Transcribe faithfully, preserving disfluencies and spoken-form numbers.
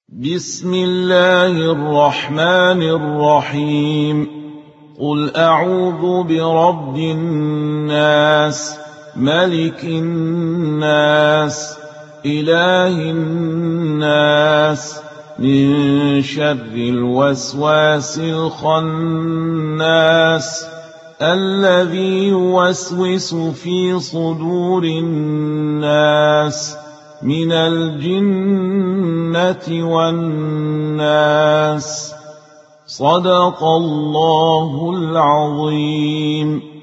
بسم الله الرحمن الرحيم قل أعوذ برب الناس ملك الناس إله الناس من شر الوسواس الخناس الذي يوسوس في صدور الناس من الجنة والناس. صدق الله العظيم.